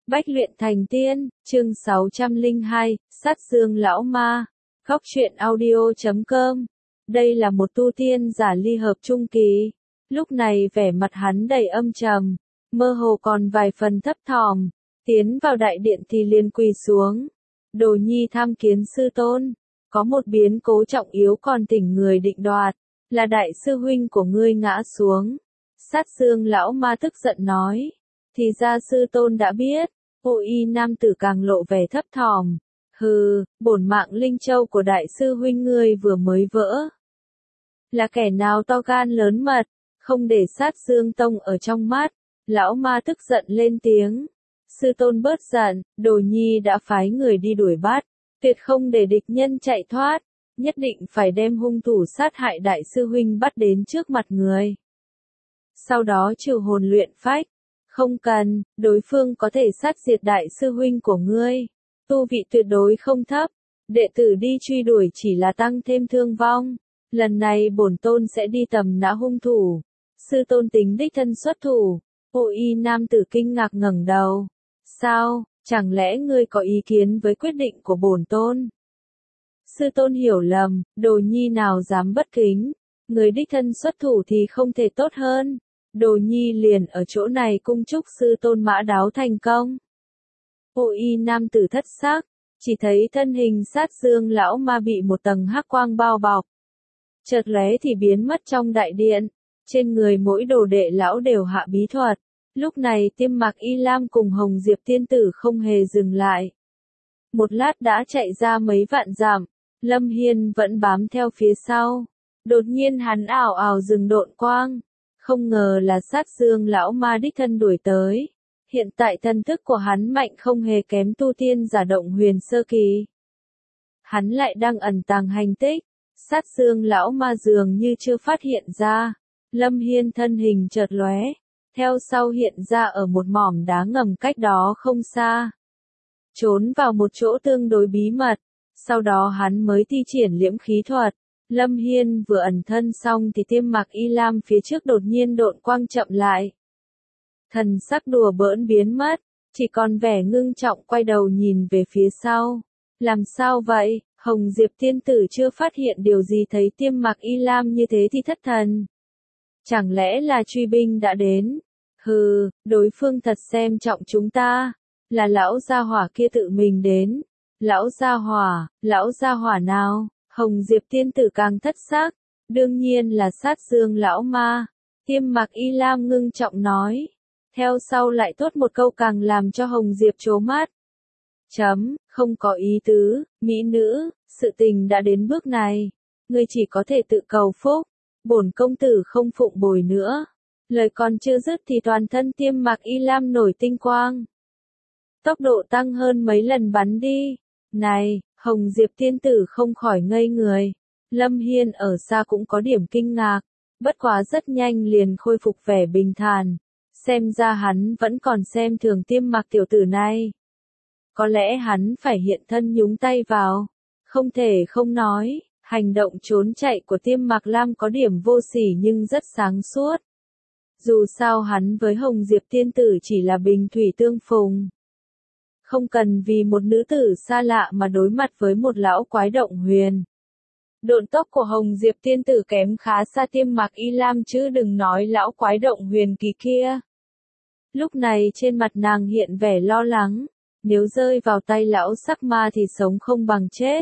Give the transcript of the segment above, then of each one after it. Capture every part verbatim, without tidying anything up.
Bách luyện thành tiên, chương sáu trăm lẻ hai, sát dương lão ma. Góc truyện audio chấm com. Đây là một tu tiên giả ly hợp trung kỳ. Lúc này vẻ mặt hắn đầy âm trầm, mơ hồ còn vài phần thấp thỏm. Tiến vào đại điện thì liền quỳ xuống. Đồ nhi tham kiến sư tôn. Có một biến cố trọng yếu còn tỉnh người định đoạt. Là đại sư huynh của ngươi ngã xuống. Sát dương lão ma tức giận nói. Thì ra sư tôn đã biết. Hộ y nam tử càng lộ vẻ thấp thỏm. Hừ, bổn mạng linh châu của đại sư huynh ngươi vừa mới vỡ. Là kẻ nào to gan lớn mật, không để sát dương tông ở trong mắt. Lão ma tức giận lên tiếng. Sư tôn bớt giận, đồ nhi đã phái người đi đuổi bắt. Tuyệt không để địch nhân chạy thoát. Nhất định phải đem hung thủ sát hại đại sư huynh bắt đến trước mặt người. Sau đó trừ hồn luyện phách. Không cần, đối phương có thể sát diệt đại sư huynh của ngươi. Tu vị tuyệt đối không thấp. Đệ tử đi truy đuổi chỉ là tăng thêm thương vong. Lần này bổn tôn sẽ đi tầm nã hung thủ. Sư tôn tính đích thân xuất thủ. Hộ y nam tử kinh ngạc ngẩng đầu. Sao, chẳng lẽ ngươi có ý kiến với quyết định của bổn tôn? Sư tôn hiểu lầm, đồ nhi nào dám bất kính. Người đích thân xuất thủ thì không thể tốt hơn. Đồ nhi liền ở chỗ này cung chúc sư tôn mã đáo thành công. Hộ y nam tử thất sắc, chỉ thấy thân hình sát dương lão ma bị một tầng hắc quang bao bọc. Chợt lóe thì biến mất trong đại điện, trên người mỗi đồ đệ lão đều hạ bí thuật. Lúc này Tiêm Mạc Y Lam cùng Hồng Diệp tiên tử không hề dừng lại. Một lát đã chạy ra mấy vạn dặm, Lâm Hiên vẫn bám theo phía sau. Đột nhiên hắn ảo ảo dừng độn quang. Không ngờ là sát dương lão ma đích thân đuổi tới. Hiện tại thân thức của hắn mạnh không hề kém tu tiên giả động huyền sơ kỳ. Hắn lại đang ẩn tàng hành tích. Sát dương lão ma dường như chưa phát hiện ra. Lâm Hiên thân hình chợt lóe. Theo sau hiện ra ở một mỏm đá ngầm cách đó không xa. Trốn vào một chỗ tương đối bí mật. Sau đó hắn mới thi triển liễm khí thuật. Lâm Hiên vừa ẩn thân xong thì Tiêm Mạc Y Lam phía trước đột nhiên độn quang chậm lại. Thần sắc đùa bỡn biến mất, chỉ còn vẻ ngưng trọng quay đầu nhìn về phía sau. Làm sao vậy? Hồng Diệp tiên tử chưa phát hiện điều gì thấy Tiêm Mạc Y Lam như thế thì thất thần. Chẳng lẽ là truy binh đã đến? Hừ, đối phương thật xem trọng chúng ta. Là lão gia hỏa kia tự mình đến. Lão gia hỏa, lão gia hỏa nào? Hồng Diệp tiên tử càng thất xác, đương nhiên là sát dương lão ma. Tiêm Mạc Y Lam ngưng trọng nói. Theo sau lại thốt một câu càng làm cho Hồng Diệp trố mắt. Chấm, không có ý tứ, mỹ nữ, sự tình đã đến bước này. Ngươi chỉ có thể tự cầu phúc, bổn công tử không phụng bồi nữa. Lời còn chưa dứt thì toàn thân Tiêm Mạc Y Lam nổi tinh quang. Tốc độ tăng hơn mấy lần bắn đi. Này, Hồng Diệp tiên tử không khỏi ngây người. Lâm Hiên ở xa cũng có điểm kinh ngạc. Bất quá rất nhanh liền khôi phục vẻ bình thản. Xem ra hắn vẫn còn xem thường Tiêm Mạc tiểu tử này. Có lẽ hắn phải hiện thân nhúng tay vào. Không thể không nói, hành động trốn chạy của Tiêm Mạc Lam có điểm vô sỉ nhưng rất sáng suốt. Dù sao hắn với Hồng Diệp tiên tử chỉ là bình thủy tương phùng. Không cần vì một nữ tử xa lạ mà đối mặt với một lão quái động huyền. Độn tốc của Hồng Diệp tiên tử kém khá xa Tiêm Mạc Y Lam chứ đừng nói lão quái động huyền kỳ kia. Lúc này trên mặt nàng hiện vẻ lo lắng. Nếu rơi vào tay lão sắc ma thì sống không bằng chết.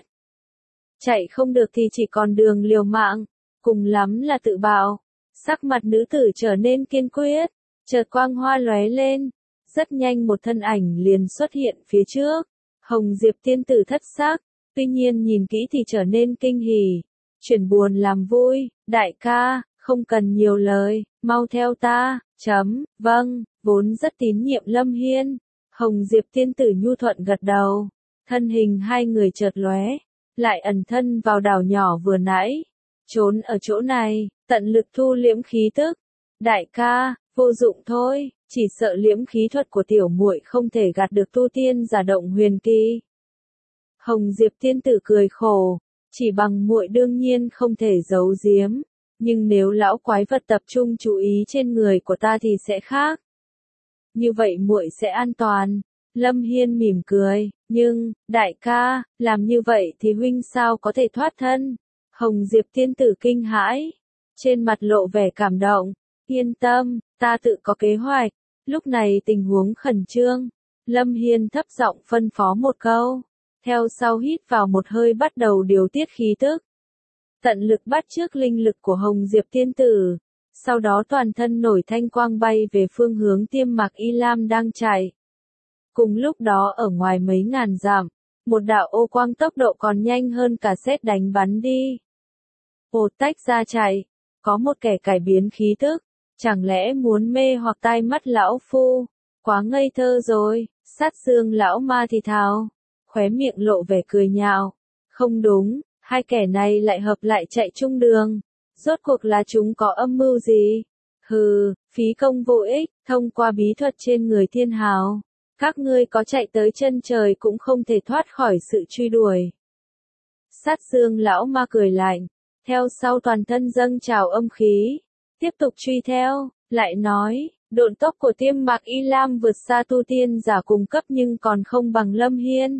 Chạy không được thì chỉ còn đường liều mạng. Cùng lắm là tự bạo. Sắc mặt nữ tử trở nên kiên quyết. Chợt quang hoa lóe lên. Rất nhanh một thân ảnh liền xuất hiện phía trước. Hồng Diệp tiên tử thất sắc. Tuy nhiên nhìn kỹ thì trở nên kinh hỉ. Chuyển buồn làm vui. Đại ca, không cần nhiều lời. Mau theo ta. Chấm, vâng, vốn rất tín nhiệm Lâm Hiên. Hồng Diệp tiên tử nhu thuận gật đầu. Thân hình hai người chợt lóe. Lại ẩn thân vào đảo nhỏ vừa nãy. Trốn ở chỗ này, tận lực thu liễm khí tức. Đại ca, vô dụng thôi. Chỉ sợ liễm khí thuật của tiểu muội không thể gạt được tu tiên giả động huyền kỳ. Hồng Diệp tiên tử cười khổ, chỉ bằng muội đương nhiên không thể giấu giếm, nhưng nếu lão quái vật tập trung chú ý trên người của ta thì sẽ khác. Như vậy muội sẽ an toàn. Lâm Hiên mỉm cười, nhưng, đại ca, làm như vậy thì huynh sao có thể thoát thân? Hồng Diệp tiên tử kinh hãi, trên mặt lộ vẻ cảm động, yên tâm, ta tự có kế hoạch. Lúc này tình huống khẩn trương, Lâm Hiên thấp giọng phân phó một câu, theo sau hít vào một hơi bắt đầu điều tiết khí tức. Tận lực bắt chước linh lực của Hồng Diệp tiên tử, sau đó toàn thân nổi thanh quang bay về phương hướng Tiêm Mạc Y Lam đang chạy. Cùng lúc đó ở ngoài mấy ngàn dặm, một đạo ô quang tốc độ còn nhanh hơn cả sét đánh bắn đi. Ồ tách ra chạy, có một kẻ cải biến khí tức, chẳng lẽ muốn mê hoặc tai mắt lão phu, quá ngây thơ rồi, Sát xương lão ma thì thào, khóe miệng lộ vẻ cười nhạo, không đúng, hai kẻ này lại hợp lại chạy chung đường, rốt cuộc là chúng có âm mưu gì? Hừ, phí công vô ích, thông qua bí thuật trên người thiên hào. Các ngươi có chạy tới chân trời cũng không thể thoát khỏi sự truy đuổi. Sát xương lão ma cười lạnh, theo sau toàn thân dâng trào âm khí, tiếp tục truy theo, lại nói, độn tốc của Tiêm Mạc Y Lam vượt xa tu tiên giả cùng cấp nhưng còn không bằng Lâm Hiên.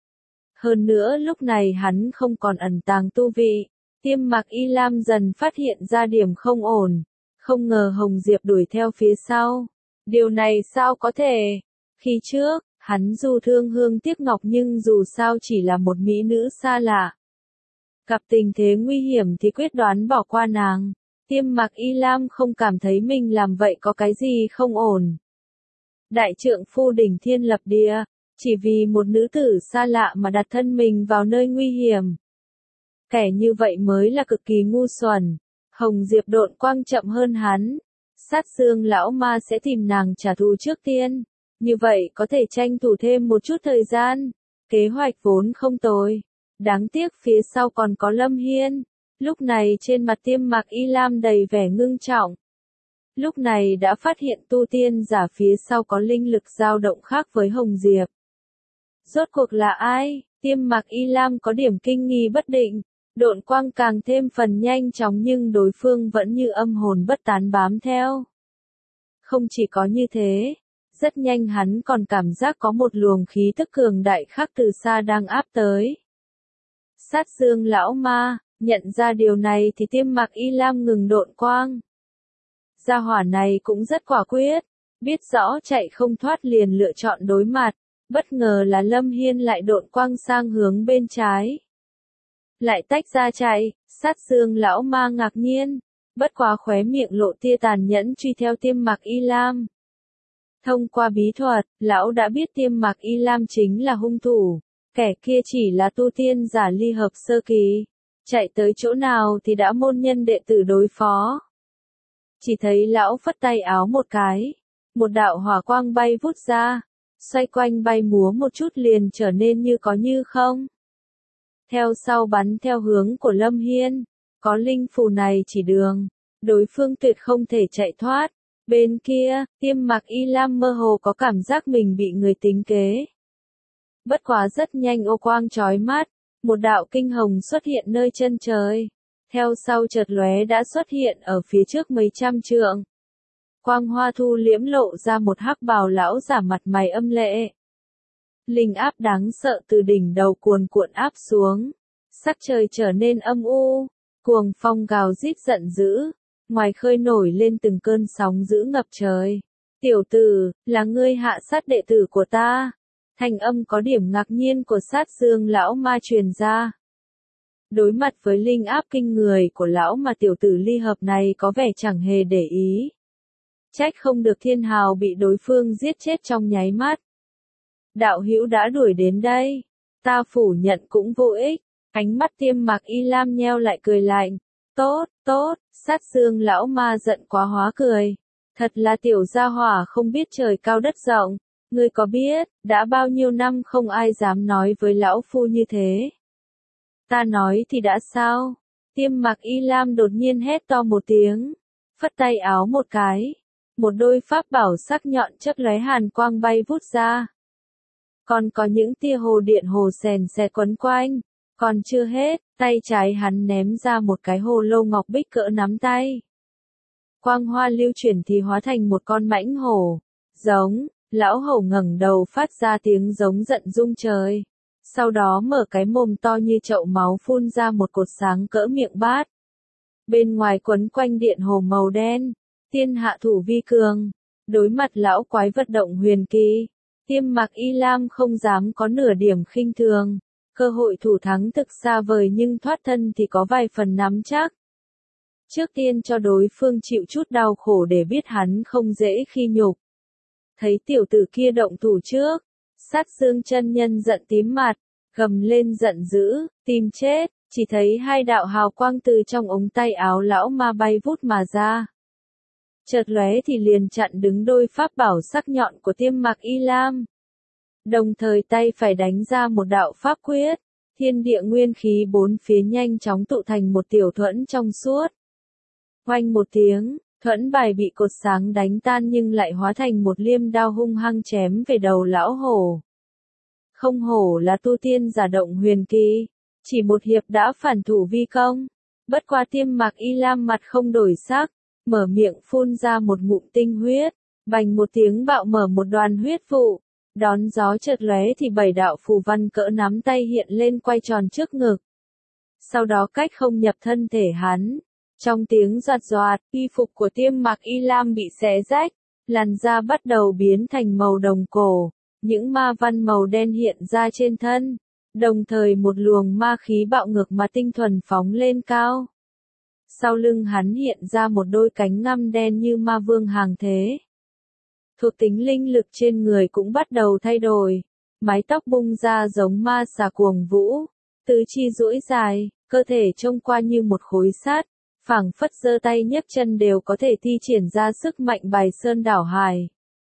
Hơn nữa lúc này hắn không còn ẩn tàng tu vị, Tiêm Mạc Y Lam dần phát hiện ra điểm không ổn, không ngờ Hồng Diệp đuổi theo phía sau. Điều này sao có thể? Khi trước, hắn dù thương hương tiếc ngọc nhưng dù sao chỉ là một mỹ nữ xa lạ. Gặp tình thế nguy hiểm thì quyết đoán bỏ qua nàng. Tiêm Mạc Y Lam không cảm thấy mình làm vậy có cái gì không ổn. Đại trượng phu đỉnh thiên lập địa, chỉ vì một nữ tử xa lạ mà đặt thân mình vào nơi nguy hiểm. Kẻ như vậy mới là cực kỳ ngu xuẩn. Hồng Diệp độn quang chậm hơn hắn. Sát xương lão ma sẽ tìm nàng trả thù trước tiên. Như vậy có thể tranh thủ thêm một chút thời gian. Kế hoạch vốn không tồi. Đáng tiếc phía sau còn có Lâm Hiên. Lúc này trên mặt Tiêm Mạc Y Lam đầy vẻ ngưng trọng. Lúc này đã phát hiện tu tiên giả phía sau có linh lực dao động khác với Hồng Diệp. Rốt cuộc là ai? Tiêm Mạc Y Lam có điểm kinh nghi bất định. Độn quang càng thêm phần nhanh chóng nhưng đối phương vẫn như âm hồn bất tán bám theo. Không chỉ có như thế, rất nhanh hắn còn cảm giác có một luồng khí tức cường đại khác từ xa đang áp tới. Sát xương lão ma, nhận ra điều này thì Tiêm Mạc Y Lam ngừng độn quang. Gia hỏa này cũng rất quả quyết, biết rõ chạy không thoát liền lựa chọn đối mặt, bất ngờ là Lâm Hiên lại độn quang sang hướng bên trái. Lại tách ra chạy, sát xương lão ma ngạc nhiên, bất quá khóe miệng lộ tia tàn nhẫn truy theo Tiêm Mạc Y Lam. Thông qua bí thuật, lão đã biết Tiêm Mạc Y Lam chính là hung thủ, kẻ kia chỉ là tu tiên giả ly hợp sơ kỳ, chạy tới chỗ nào thì đã môn nhân đệ tử đối phó. Chỉ thấy lão phất tay áo một cái, một đạo hỏa quang bay vút ra, xoay quanh bay múa một chút liền trở nên như có như không. Theo sau bắn theo hướng của Lâm Hiên, có linh phù này chỉ đường, đối phương tuyệt không thể chạy thoát. Bên kia, Tiêm Mạc Y Lam mơ hồ có cảm giác mình bị người tính kế. Bất quá rất nhanh ô quang chói mắt, một đạo kinh hồng xuất hiện nơi chân trời. Theo sau chợt lóe đã xuất hiện ở phía trước mấy trăm trượng. Quang hoa thu liễm lộ ra một hắc bào lão giả mặt mày âm lệ. Linh áp đáng sợ từ đỉnh đầu cuồn cuộn áp xuống. Sắc trời trở nên âm u, cuồng phong gào rít giận dữ. Ngoài khơi nổi lên từng cơn sóng dữ ngập trời. Tiểu tử, là ngươi hạ sát đệ tử của ta. Thanh âm có điểm ngạc nhiên của sát xương lão ma truyền ra. Đối mặt với linh áp kinh người của lão mà tiểu tử ly hợp này có vẻ chẳng hề để ý. Trách không được thiên hào bị đối phương giết chết trong nháy mắt. Đạo hữu đã đuổi đến đây. Ta phủ nhận cũng vô ích. Ánh mắt Tiêm Mạc Y Lam nheo lại cười lạnh. Tốt, tốt, sát xương lão ma giận quá hóa cười. Thật là tiểu gia hỏa không biết trời cao đất rộng. Ngươi có biết, đã bao nhiêu năm không ai dám nói với lão phu như thế. Ta nói thì đã sao? Tiêm Mạc Y Lam đột nhiên hét to một tiếng. Phất tay áo một cái. Một đôi pháp bảo sắc nhọn chớp lóe hàn quang bay vút ra. Còn có những tia hồ điện hồ sèn sẹt quấn quanh. Còn chưa hết, tay trái hắn ném ra một cái hồ lô ngọc bích cỡ nắm tay. Quang hoa lưu chuyển thì hóa thành một con mãnh hổ. Giống, Lão hầu ngẩng đầu phát ra tiếng giống giận rung trời. Sau đó mở cái mồm to như chậu máu phun ra một cột sáng cỡ miệng bát. Bên ngoài quấn quanh điện hồ màu đen, thiên hạ thủ vi cường. Đối mặt lão quái vật động huyền kỳ, Tiêm Mặc Y Lam không dám có nửa điểm khinh thường. Cơ hội thủ thắng thực xa vời nhưng thoát thân thì có vài phần nắm chắc. Trước tiên cho đối phương chịu chút đau khổ để biết hắn không dễ khi nhục. Thấy tiểu tử kia động thủ trước, Sát Dương chân nhân giận tím mặt, gầm lên giận dữ, tìm chết, chỉ thấy hai đạo hào quang từ trong ống tay áo lão ma bay vút mà ra. Chợt lóe thì liền chặn đứng đôi pháp bảo sắc nhọn của Tiêm Mặc Y Lam. Đồng thời tay phải đánh ra một đạo pháp quyết, thiên địa nguyên khí bốn phía nhanh chóng tụ thành một tiểu thuẫn trong suốt. Oanh một tiếng, thuẫn bài bị cột sáng đánh tan nhưng lại hóa thành một liêm đao hung hăng chém về đầu lão hổ. Không hổ là tu tiên giả động huyền kỳ, chỉ một hiệp đã phản thủ vi công. Bất qua Tiêm Mặc Y Lam mặt không đổi sắc, mở miệng phun ra một ngụm tinh huyết, bành một tiếng bạo mở một đoàn huyết vụ. Đón gió chợt lóe thì bảy đạo phù văn cỡ nắm tay hiện lên quay tròn trước ngực. Sau đó cách không nhập thân thể hắn. Trong tiếng giạt giọt, y phục của Tiêm Mặc Y Lam bị xé rách, làn da bắt đầu biến thành màu đồng cổ, những ma văn màu đen hiện ra trên thân, đồng thời một luồng ma khí bạo ngược mà tinh thuần phóng lên cao. Sau lưng hắn hiện ra một đôi cánh ngăm đen như ma vương hàng thế. Thuộc tính linh lực trên người cũng bắt đầu thay đổi, mái tóc bung ra giống ma xà cuồng vũ, tứ chi duỗi dài, cơ thể trông qua như một khối sắt, phảng phất giơ tay nhấc chân đều có thể thi triển ra sức mạnh bài sơn đảo hải.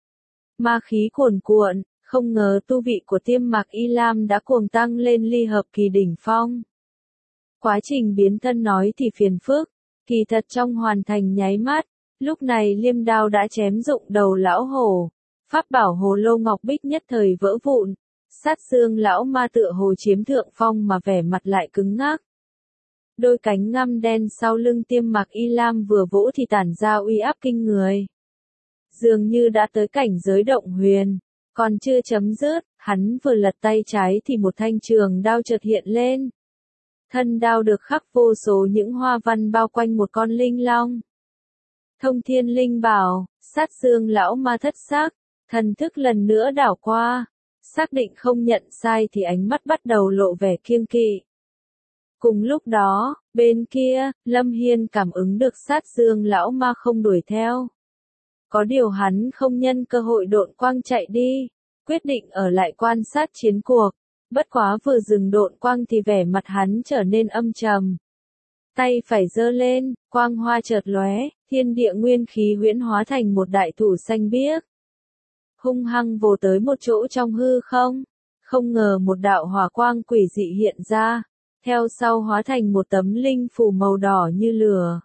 Ma khí cuồn cuộn, không ngờ tu vị của Tiêm Mặc Y Lam đã cuồng tăng lên ly hợp kỳ đỉnh phong. Quá trình biến thân nói thì phiền phức, kỳ thật trong hoàn thành nháy mắt. Lúc này liêm đao đã chém rụng đầu lão hổ, pháp bảo hồ lô ngọc bích nhất thời vỡ vụn, Sát Dương lão ma tựa hồ chiếm thượng phong mà vẻ mặt lại cứng ngắc. Đôi cánh ngăm đen sau lưng Tiêm Mặc Y Lam vừa vỗ thì tản ra uy áp kinh người. Dường như đã tới cảnh giới động huyền, còn chưa chấm dứt, hắn vừa lật tay trái thì một thanh trường đao chợt hiện lên. Thân đao được khắc vô số những hoa văn bao quanh một con linh long. Thông thiên linh bảo, Sát Dương lão ma thất sắc, thần thức lần nữa đảo qua, xác định không nhận sai thì ánh mắt bắt đầu lộ vẻ kiêng kỵ. Cùng lúc đó, bên kia, Lâm Hiên cảm ứng được Sát Dương lão ma không đuổi theo. Có điều hắn không nhân cơ hội độn quang chạy đi, quyết định ở lại quan sát chiến cuộc, bất quá vừa dừng độn quang thì vẻ mặt hắn trở nên âm trầm. Tay phải giơ lên, quang hoa chợt lóe, thiên địa nguyên khí huyễn hóa thành một đại thủ xanh biếc. Hung hăng vồ tới một chỗ trong hư không, không ngờ một đạo hỏa quang quỷ dị hiện ra, theo sau hóa thành một tấm linh phù màu đỏ như lửa.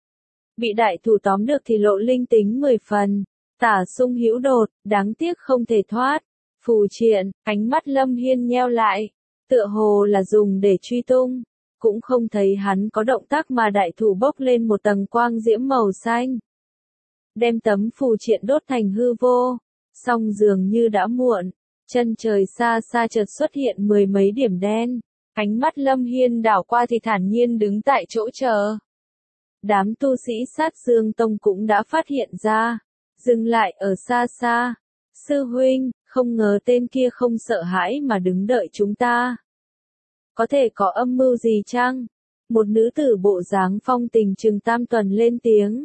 Bị đại thủ tóm được thì lộ linh tính mười phần, tả sung hữu đột, đáng tiếc không thể thoát. Phù triện, ánh mắt Lâm Hiên nheo lại, tựa hồ là dùng để truy tung. Cũng không thấy hắn có động tác mà đại thủ bốc lên một tầng quang diễm màu xanh. Đem tấm phù triện đốt thành hư vô, song dường như đã muộn, chân trời xa xa chợt xuất hiện mười mấy điểm đen. Ánh mắt Lâm Hiên đảo qua thì thản nhiên đứng tại chỗ chờ. Đám tu sĩ Sát Dương Tông cũng đã phát hiện ra, dừng lại ở xa xa. Sư huynh, không ngờ tên kia không sợ hãi mà đứng đợi chúng ta. Có thể có âm mưu gì chăng? Một nữ tử bộ dáng phong tình trừng tam tuần lên tiếng.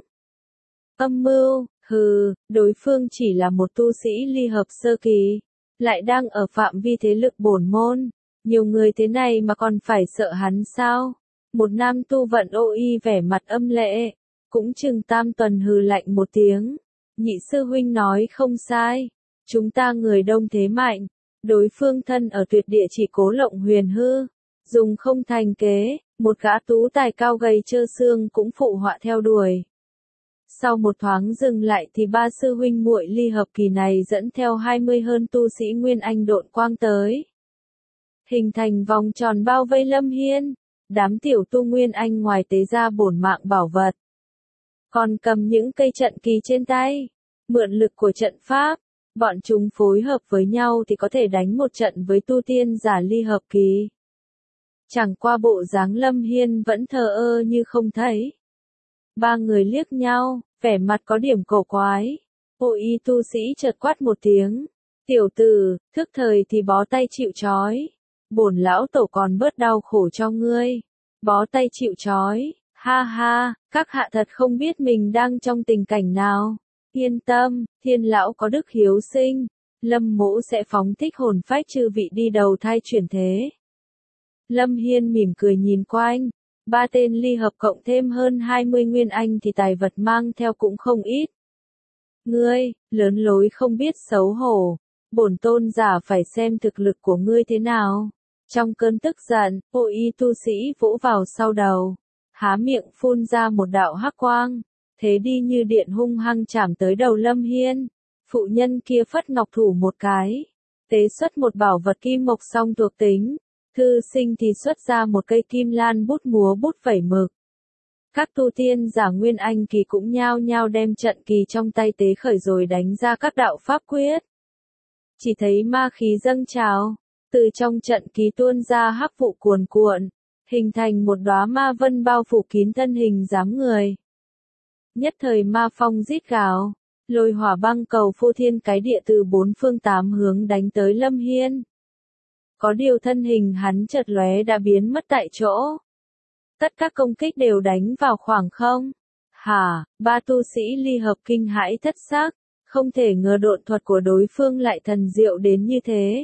Âm mưu, hừ, đối phương chỉ là một tu sĩ ly hợp sơ kỳ, lại đang ở phạm vi thế lực bổn môn, nhiều người thế này mà còn phải sợ hắn sao? Một nam tu vận ô y vẻ mặt âm lệ, cũng trừng tam tuần hừ lạnh một tiếng. Nhị sư huynh nói không sai, chúng ta người đông thế mạnh, đối phương thân ở tuyệt địa chỉ cố lộng huyền hư. Dùng không thành kế, một gã tú tài cao gầy trơ xương cũng phụ họa theo đuổi. Sau một thoáng dừng lại thì ba sư huynh muội ly hợp kỳ này dẫn theo hai mươi hơn tu sĩ Nguyên Anh độn quang tới. Hình thành vòng tròn bao vây Lâm Hiên, đám tiểu tu Nguyên Anh ngoài tế ra bổn mạng bảo vật. Còn cầm những cây trận kỳ trên tay, mượn lực của trận pháp, Bọn chúng phối hợp với nhau thì có thể đánh một trận với tu tiên giả ly hợp kỳ. Chẳng qua bộ dáng Lâm Hiên vẫn thờ ơ như không thấy. Ba người liếc nhau, vẻ mặt có điểm cổ quái. Ô y tu sĩ chợt quát một tiếng. Tiểu tử, thức thời thì bó tay chịu trói. Bổn lão tổ còn bớt đau khổ cho ngươi. Bó tay chịu trói, ha ha, các hạ thật không biết mình đang trong tình cảnh nào. Yên tâm, thiên lão có đức hiếu sinh. Lâm mỗ sẽ phóng thích hồn phách chư vị đi đầu thai chuyển thế. Lâm Hiên mỉm cười nhìn quanh. Ba tên ly hợp cộng thêm hơn hai mươi nguyên anh thì tài vật mang theo cũng không ít. Ngươi, lớn lối không biết xấu hổ. Bổn tôn giả phải xem thực lực của ngươi thế nào. Trong cơn tức giận, ô y tu sĩ vỗ vào sau đầu. Há miệng phun ra một đạo hắc quang. Thế đi như điện hung hăng chạm tới đầu Lâm Hiên. Phụ nhân kia phất ngọc thủ một cái. Tế xuất một bảo vật kim mộc song thuộc tính. Thư sinh thì xuất ra một cây kim lan bút múa bút vẩy mực. Các tu tiên giả nguyên anh kỳ cũng nhao nhao đem trận kỳ trong tay tế khởi rồi đánh ra các đạo pháp quyết. Chỉ thấy ma khí dâng trào, từ trong trận kỳ tuôn ra hắc vụ cuồn cuộn, hình thành một đóa ma vân bao phủ kín thân hình dáng người. Nhất thời ma phong rít gào, lôi hỏa băng cầu phô thiên cái địa từ bốn phương tám hướng đánh tới Lâm Hiên. Có điều thân hình hắn chợt lóe đã biến mất tại chỗ. Tất các công kích đều đánh vào khoảng không. Hả, ba tu sĩ ly hợp kinh hãi thất xác, không thể ngờ độn thuật của đối phương lại thần diệu đến như thế.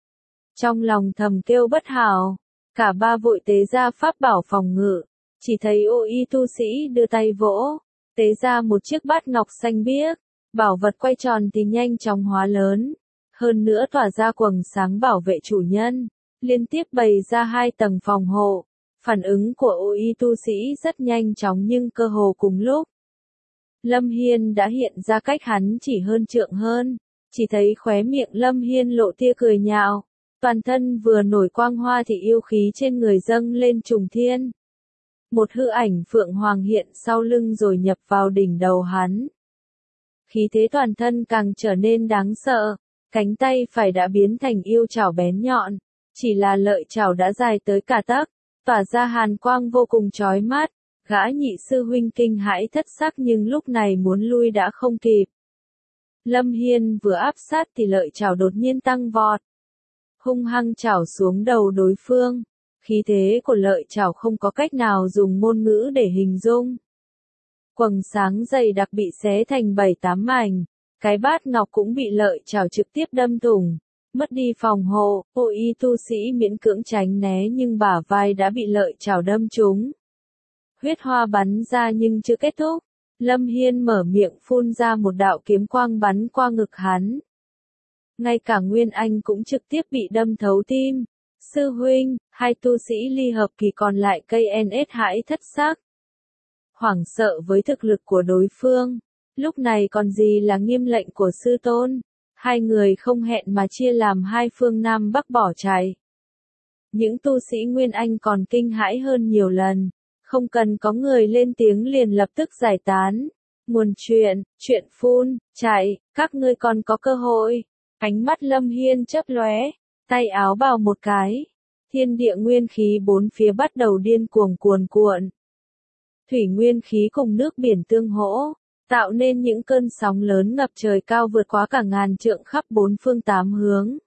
Trong lòng thầm kêu bất hảo, cả ba vội tế ra pháp bảo phòng ngự, chỉ thấy ô y tu sĩ đưa tay vỗ, tế ra một chiếc bát ngọc xanh biếc, bảo vật quay tròn thì nhanh chóng hóa lớn, hơn nữa tỏa ra quầng sáng bảo vệ chủ nhân, liên tiếp bày ra hai tầng phòng hộ. Phản ứng của ô y tu sĩ rất nhanh chóng nhưng cơ hồ cùng lúc. Lâm Hiên đã hiện ra cách hắn chỉ hơn trượng hơn, chỉ thấy khóe miệng Lâm Hiên lộ tia cười nhạo, toàn thân vừa nổi quang hoa thì yêu khí trên người dâng lên trùng thiên. Một hư ảnh phượng hoàng hiện sau lưng rồi nhập vào đỉnh đầu hắn. Khí thế toàn thân càng trở nên đáng sợ, cánh tay phải đã biến thành yêu chảo bén nhọn, chỉ là lợi chảo đã dài tới cả tấc, tỏa ra hàn quang vô cùng chói mắt. Gã nhị sư huynh kinh hãi thất sắc nhưng lúc này muốn lui đã không kịp. Lâm Hiên vừa áp sát thì lợi chảo đột nhiên tăng vọt. Hung hăng chảo xuống đầu đối phương. Khí thế của lợi chảo không có cách nào dùng ngôn ngữ để hình dung. Quầng sáng dày đặc bị xé thành bảy tám mảnh. Cái bát ngọc cũng bị lợi chảo trực tiếp đâm thủng. Mất đi phòng hộ, ô y tu sĩ miễn cưỡng tránh né nhưng bả vai đã bị lợi chảo đâm trúng. Huyết hoa bắn ra nhưng chưa kết thúc. Lâm Hiên mở miệng phun ra một đạo kiếm quang bắn qua ngực hắn. Ngay cả Nguyên Anh cũng trực tiếp bị đâm thấu tim. Sư huynh, hai tu sĩ ly hợp kỳ còn lại cây en ét hãi thất xác. Hoảng sợ với thực lực của đối phương. Lúc này còn gì là nghiêm lệnh của sư tôn. Hai người không hẹn mà chia làm hai phương Nam Bắc bỏ chạy. Những tu sĩ Nguyên Anh còn kinh hãi hơn nhiều lần. Không cần có người lên tiếng liền lập tức giải tán. Nguồn chuyện, chuyện phun, chạy, các ngươi còn có cơ hội. Ánh mắt Lâm Hiên chớp lóe, tay áo bào một cái. Thiên địa nguyên khí bốn phía bắt đầu điên cuồng cuồn cuộn. Thủy nguyên khí cùng nước biển tương hỗ, tạo nên những cơn sóng lớn ngập trời cao vượt quá cả ngàn trượng khắp bốn phương tám hướng.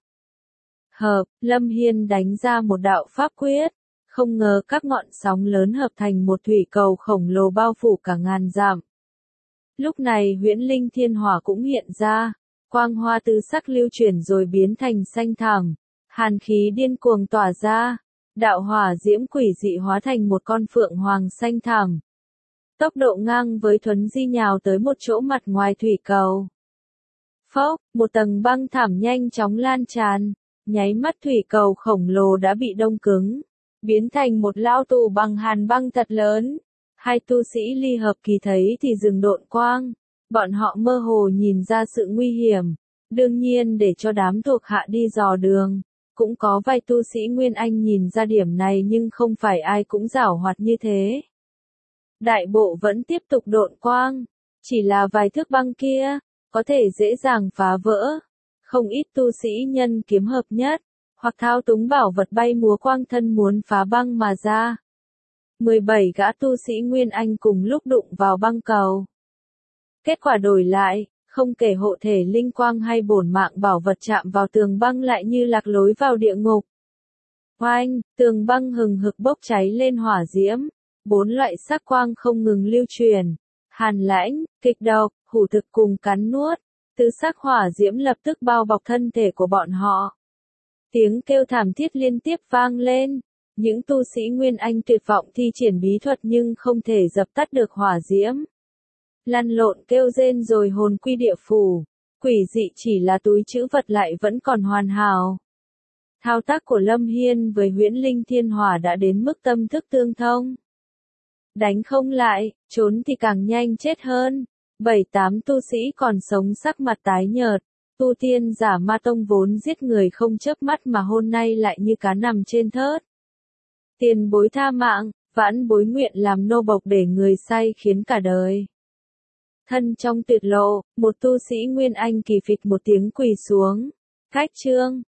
Hợp, Lâm Hiên đánh ra một đạo pháp quyết. Không ngờ các ngọn sóng lớn hợp thành một thủy cầu khổng lồ bao phủ cả ngàn dặm. Lúc này huyễn linh thiên hỏa cũng hiện ra, quang hoa tứ sắc lưu chuyển rồi biến thành xanh thẳm, hàn khí điên cuồng tỏa ra, đạo hỏa diễm quỷ dị hóa thành một con phượng hoàng xanh thẳm. Tốc độ ngang với thuấn di nhào tới một chỗ mặt ngoài thủy cầu. Phốc, một tầng băng thảm nhanh chóng lan tràn, nháy mắt thủy cầu khổng lồ đã bị đông cứng. Biến thành một lao tù bằng hàn băng thật lớn. Hai tu sĩ ly hợp kỳ thấy thì dừng độn quang. Bọn họ mơ hồ nhìn ra sự nguy hiểm. Đương nhiên để cho đám thuộc hạ đi dò đường. Cũng có vài tu sĩ Nguyên Anh nhìn ra điểm này nhưng không phải ai cũng giảo hoạt như thế. Đại bộ vẫn tiếp tục độn quang. Chỉ là vài thước băng kia, có thể dễ dàng phá vỡ. Không ít tu sĩ nhân kiếm hợp nhất, hoặc thao túng bảo vật bay múa quang thân muốn phá băng mà ra. mười bảy gã tu sĩ Nguyên Anh cùng lúc đụng vào băng cầu. Kết quả đổi lại, không kể hộ thể linh quang hay bổn mạng bảo vật chạm vào tường băng lại như lạc lối vào địa ngục. Oanh, tường băng hừng hực bốc cháy lên hỏa diễm, bốn loại sắc quang không ngừng lưu truyền, hàn lãnh, kịch độc, hủ thực cùng cắn nuốt, tứ sắc hỏa diễm lập tức bao bọc thân thể của bọn họ. Tiếng kêu thảm thiết liên tiếp vang lên, những tu sĩ Nguyên Anh tuyệt vọng thi triển bí thuật nhưng không thể dập tắt được hỏa diễm. Lăn lộn kêu rên rồi hồn quy địa phủ, quỷ dị chỉ là túi trữ vật lại vẫn còn hoàn hảo. Thao tác của Lâm Hiên với huyễn linh thiên hỏa đã đến mức tâm thức tương thông. Đánh không lại, trốn thì càng nhanh chết hơn. Bảy tám tu sĩ còn sống sắc mặt tái nhợt, tu tiên giả ma tông vốn giết người không chớp mắt mà hôm nay lại như cá nằm trên thớt. Tiền bối tha mạng, vãn bối nguyện làm nô bộc để người say khiến cả đời. Thân trong tuyệt lộ, một tu sĩ Nguyên Anh kỳ phịch một tiếng quỳ xuống. Cách chương